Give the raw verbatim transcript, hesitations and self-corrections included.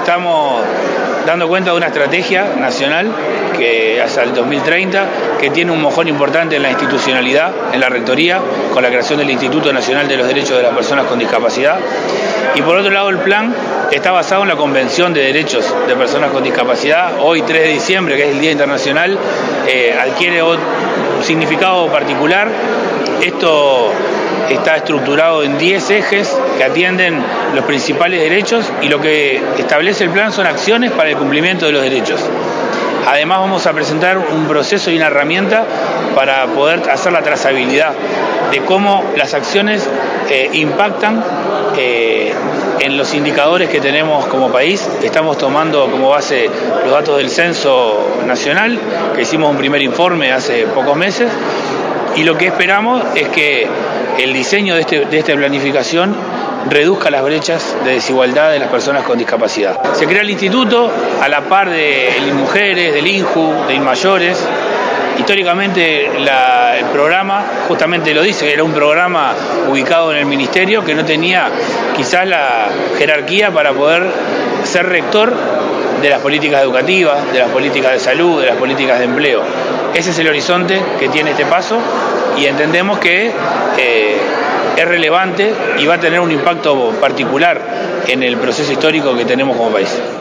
estamos dando cuenta de una estrategia nacional que hasta el dos mil treinta, que tiene un mojón importante en la institucionalidad, en la rectoría, con la creación del Instituto Nacional de los Derechos de las Personas con Discapacidad. Y por otro lado, el plan está basado en la Convención de Derechos de Personas con Discapacidad. Hoy, tres de diciembre, que es el Día Internacional, eh, adquiere un significado particular. Esto está estructurado en diez ejes que atienden los principales derechos, y lo que establece el plan son acciones para el cumplimiento de los derechos. Además, vamos a presentar un proceso y una herramienta para poder hacer la trazabilidad de cómo las acciones eh, impactan eh, en los indicadores que tenemos como país. Estamos tomando como base los datos del Censo Nacional, que hicimos un primer informe hace pocos meses, y lo que esperamos es que el diseño de, este, de esta planificación reduzca las brechas de desigualdad de las personas con discapacidad. Se crea el instituto a la par de Mujeres, del INJU, de INMAYORES. Históricamente la, el programa justamente lo dice, era un programa ubicado en el ministerio que no tenía quizás la jerarquía para poder ser rector de las políticas educativas, de las políticas de salud, de las políticas de empleo. Ese es el horizonte que tiene este paso, y entendemos que eh, es relevante y va a tener un impacto particular en el proceso histórico que tenemos como país.